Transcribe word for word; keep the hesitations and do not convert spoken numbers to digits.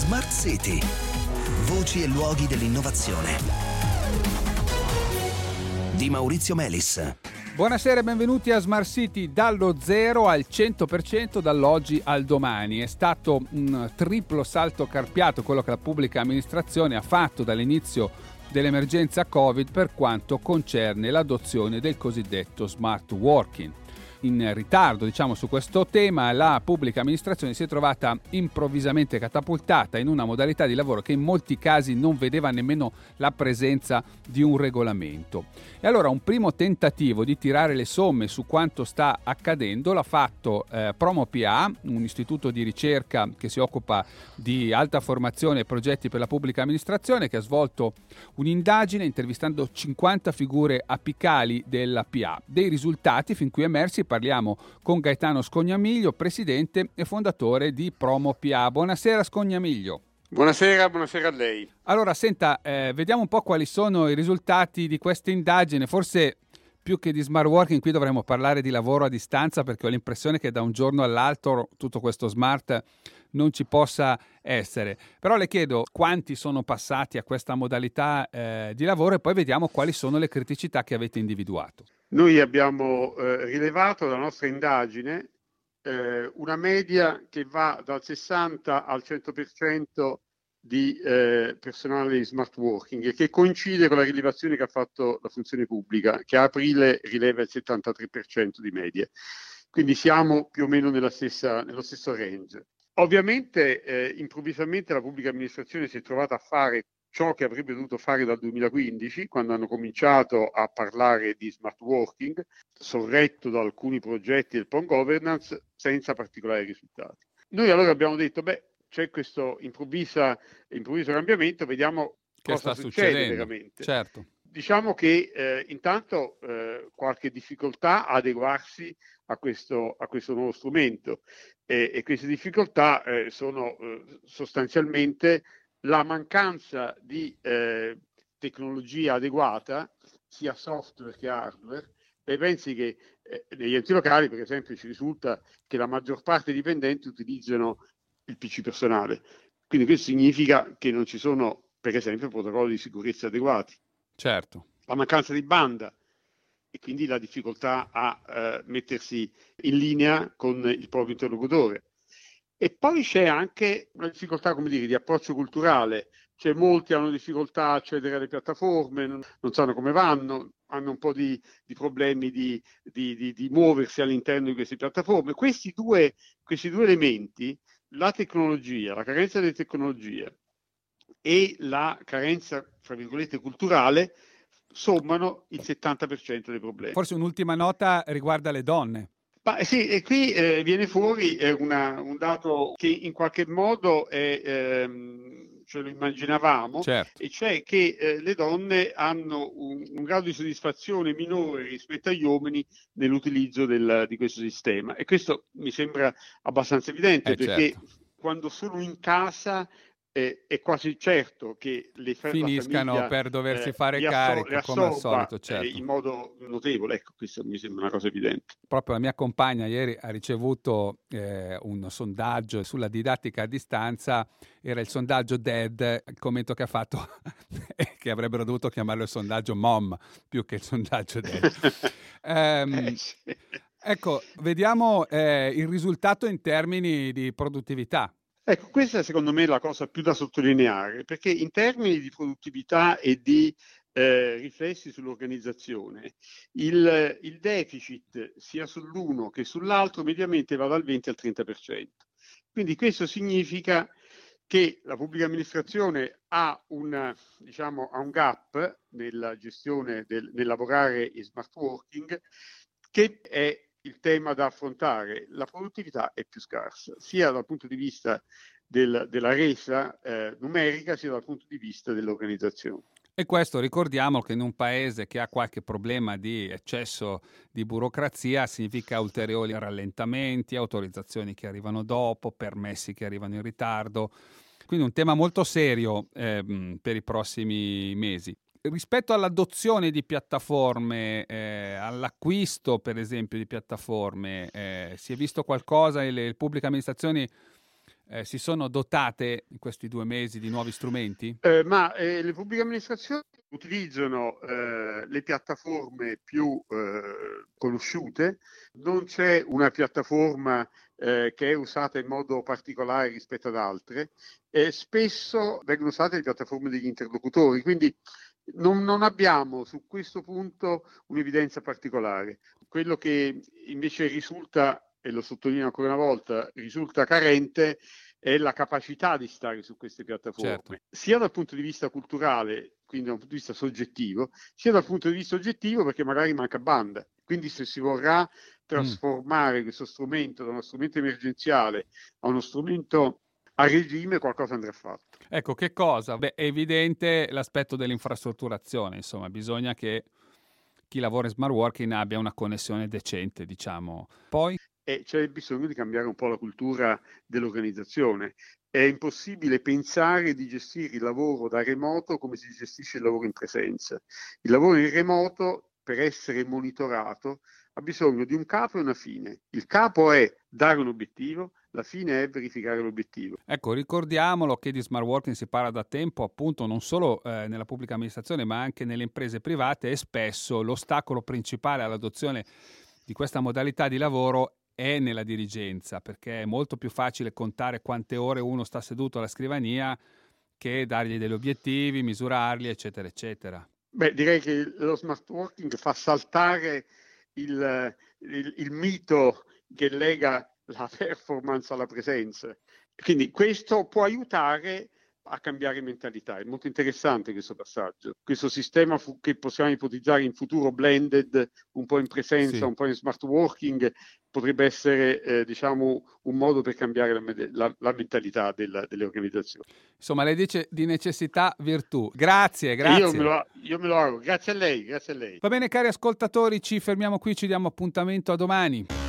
Smart City. Voci e luoghi dell'innovazione. Di Maurizio Melis. Buonasera e benvenuti a Smart City, dallo zero al cento per cento, dall'oggi al domani. È stato un triplo salto carpiato quello che la pubblica amministrazione ha fatto dall'inizio dell'emergenza Covid per quanto concerne l'adozione del cosiddetto smart working. In ritardo, diciamo, su questo tema, la pubblica amministrazione si è trovata improvvisamente catapultata in una modalità di lavoro che in molti casi non vedeva nemmeno la presenza di un regolamento. E allora un primo tentativo di tirare le somme su quanto sta accadendo l'ha fatto eh, PromoPA, un istituto di ricerca che si occupa di alta formazione e progetti per la pubblica amministrazione, che ha svolto un'indagine intervistando cinquanta figure apicali della P A. Dei risultati fin qui emersi parliamo con Gaetano Scognamiglio, presidente e fondatore di PromoPA. Buonasera Scognamiglio. Buonasera, buonasera a lei. Allora, senta, eh, vediamo un po' quali sono i risultati di questa indagine. Forse più che di smart working qui dovremmo parlare di lavoro a distanza, perché ho l'impressione che da un giorno all'altro tutto questo smart non ci possa essere. Però le chiedo quanti sono passati a questa modalità eh, di lavoro e poi vediamo quali sono le criticità che avete individuato. Noi abbiamo eh, rilevato dalla nostra indagine eh, una media che va dal sessanta al cento per cento di eh, personale di smart working, e che coincide con la rilevazione che ha fatto la funzione pubblica, che a aprile rileva il settantatré per cento di media. Quindi siamo più o meno nella stessa, nello stesso range. Ovviamente eh, improvvisamente la pubblica amministrazione si è trovata a fare ciò che avrebbe dovuto fare dal duemilaquindici, quando hanno cominciato a parlare di smart working, sorretto da alcuni progetti del plan governance, senza particolari risultati. Noi allora abbiamo detto, beh, c'è questo improvvisa, improvviso cambiamento, vediamo che cosa sta succede succedendo. veramente. Certo. Diciamo che eh, intanto eh, qualche difficoltà a adeguarsi a questo, a questo nuovo strumento, e, e queste difficoltà eh, sono eh, sostanzialmente la mancanza di eh, tecnologia adeguata, sia software che hardware. E pensi che eh, negli enti locali, per esempio, ci risulta che la maggior parte dei dipendenti utilizzano il P C personale. Quindi questo significa che non ci sono, per esempio, protocolli di sicurezza adeguati. Certo. La mancanza di banda e quindi la difficoltà a eh, mettersi in linea con il proprio interlocutore. E poi c'è anche una difficoltà, come dire, di approccio culturale. Cioè, molti hanno difficoltà a accedere alle piattaforme, non, non sanno come vanno, hanno un po' di, di problemi di, di, di, di muoversi all'interno di queste piattaforme. Questi due, questi due elementi, la tecnologia, la carenza delle tecnologie e la carenza, fra virgolette, culturale, sommano il settanta per cento dei problemi. Forse un'ultima nota riguarda le donne. Ma sì, e qui eh, viene fuori eh, una, un dato che in qualche modo è, ehm, ce lo immaginavamo, Certo. e cioè che eh, le donne hanno un, un grado di soddisfazione minore rispetto agli uomini nell'utilizzo del, di questo sistema. E questo mi sembra abbastanza evidente, Eh, perché certo. quando sono in casa eh, è quasi certo che le fa- Finiscano la famiglia per doversi eh, fare li asso- carico, le come al assorba, solito, certo. eh, in modo notevole. Ecco, questo mi sembra una cosa evidente. Proprio la mia compagna ieri ha ricevuto eh, un sondaggio sulla didattica a distanza, era il sondaggio D E D, il commento che ha fatto è che avrebbero dovuto chiamarlo il sondaggio MOM più che il sondaggio D E D. Ehm, Eh, sì. Ecco, vediamo eh, il risultato in termini di produttività. Ecco, questa è secondo me la cosa più da sottolineare, perché in termini di produttività e di eh, riflessi sull'organizzazione, il, il deficit sia sull'uno che sull'altro mediamente va dal venti al trenta per cento. Quindi questo significa che la pubblica amministrazione ha un, diciamo, ha un gap nella gestione del, nel lavorare in smart working, che è il tema da affrontare. La produttività è più scarsa, sia dal punto di vista del, della resa eh, numerica, sia dal punto di vista dell'organizzazione. E questo ricordiamo che in un paese che ha qualche problema di eccesso di burocrazia significa ulteriori rallentamenti, autorizzazioni che arrivano dopo, permessi che arrivano in ritardo. Quindi un tema molto serio eh, per i prossimi mesi. Rispetto all'adozione di piattaforme, eh, all'acquisto per esempio di piattaforme, eh, si è visto qualcosa e le, le pubbliche amministrazioni eh, si sono dotate in questi due mesi di nuovi strumenti? Eh, ma eh, le pubbliche amministrazioni utilizzano eh, le piattaforme più eh, conosciute, non c'è una piattaforma eh, che è usata in modo particolare rispetto ad altre, e spesso vengono usate le piattaforme degli interlocutori, quindi non, non abbiamo su questo punto un'evidenza particolare. Quello che invece risulta, e lo sottolineo ancora una volta, risulta carente è la capacità di stare su queste piattaforme, certo. sia dal punto di vista culturale, quindi da un punto di vista soggettivo, sia dal punto di vista oggettivo perché magari manca banda. Quindi se si vorrà trasformare mm. questo strumento da uno strumento emergenziale a uno strumento a regime, qualcosa andrà fatto. Ecco, che cosa? Beh, è evidente l'aspetto dell'infrastrutturazione, insomma, bisogna che chi lavora in smart working abbia una connessione decente, diciamo. Poi? E c'è bisogno di cambiare un po' la cultura dell'organizzazione. È impossibile pensare di gestire il lavoro da remoto come si gestisce il lavoro in presenza. Il lavoro in remoto, per essere monitorato, ha bisogno di un capo e una fine. Il capo è dare un obiettivo, la fine è verificare l'obiettivo. Ecco, ricordiamolo che di smart working si parla da tempo, appunto, non solo eh, nella pubblica amministrazione, ma anche nelle imprese private, e spesso l'ostacolo principale all'adozione di questa modalità di lavoro è nella dirigenza, perché è molto più facile contare quante ore uno sta seduto alla scrivania che dargli degli obiettivi, misurarli, eccetera, eccetera. Beh, direi che lo smart working fa saltare il, il, il mito che lega la performance alla presenza. Quindi questo può aiutare a cambiare mentalità. È molto interessante questo passaggio. Questo sistema fu- che possiamo ipotizzare in futuro blended, un po' in presenza, sì. un po' in smart working, potrebbe essere eh, diciamo un modo per cambiare la, la, la mentalità della, delle organizzazioni. Insomma, lei dice di necessità virtù. Grazie, grazie. Io me, lo, io me lo auguro. Grazie a lei, grazie a lei. Va bene, cari ascoltatori, ci fermiamo qui, ci diamo appuntamento a domani.